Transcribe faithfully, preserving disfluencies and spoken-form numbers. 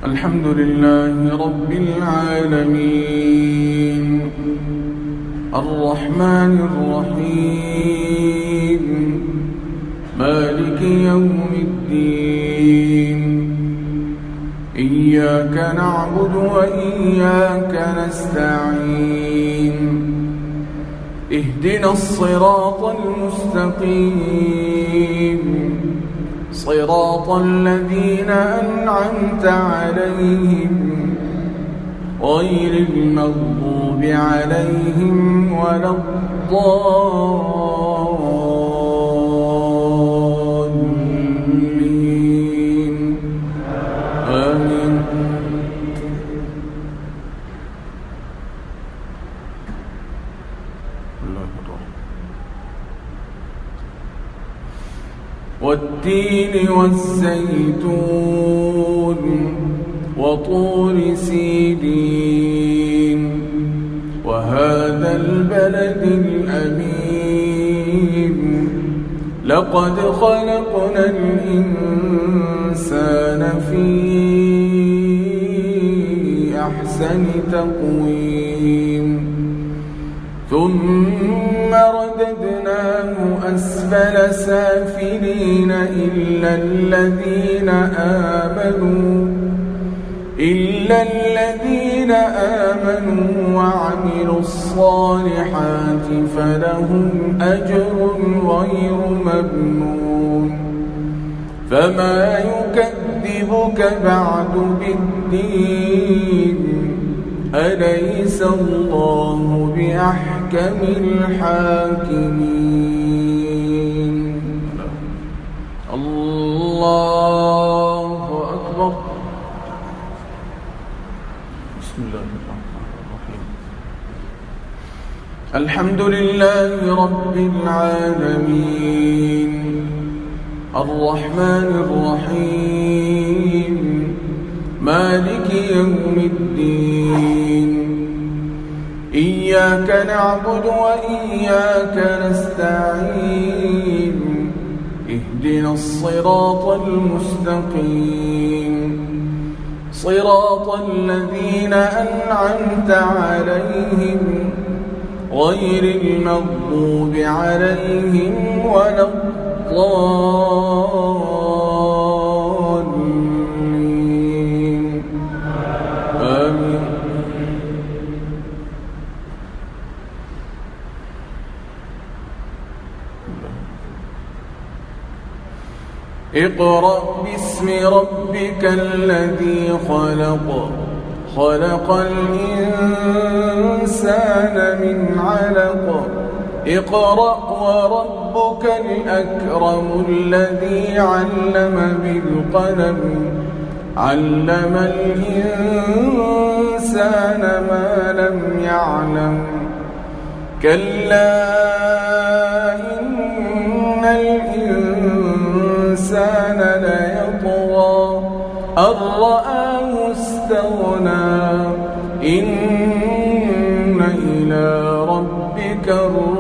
الحمد لله رب العالمين الرحمن الرحيم مالك يوم الدين إياك نعبد وإياك نستعين اهدنا الصراط المستقيم صراط الذين أنعمت عليهم غير المغضوب عليهم ولا الضالين آمين. والتين والزيتون وطور سيدين وهذا البلد الأمين لقد خلقنا الإنسان في أحسن تقويم ثم رددناه أسفل سافلين إلا الذين آمنوا إلا الذين آمنوا وعملوا الصالحات فلهم أجر غير ممنون. فما يكذبك بعد بالدين أليس الله بأحكم الحاكمين. الله أكبر. بسم الله الرحمن الرحيم. الحمد لله رب العالمين الرحمن الرحيم مالك يوم الدين إياك نعبد وإياك نستعين اهدنا الصراط المستقيم صراط الذين أنعمت عليهم غير المغضوب عليهم ولا الضالين آمين. اقرأ باسم ربك الذي خلق خلق الإنسان من علق اقرأ وربك الأكرم الذي علم بالقلم علم الإنسان ما لم يعلم كلا إن الإنسان ليطغى أن رآه استغنى إن إلى ربك الرجعى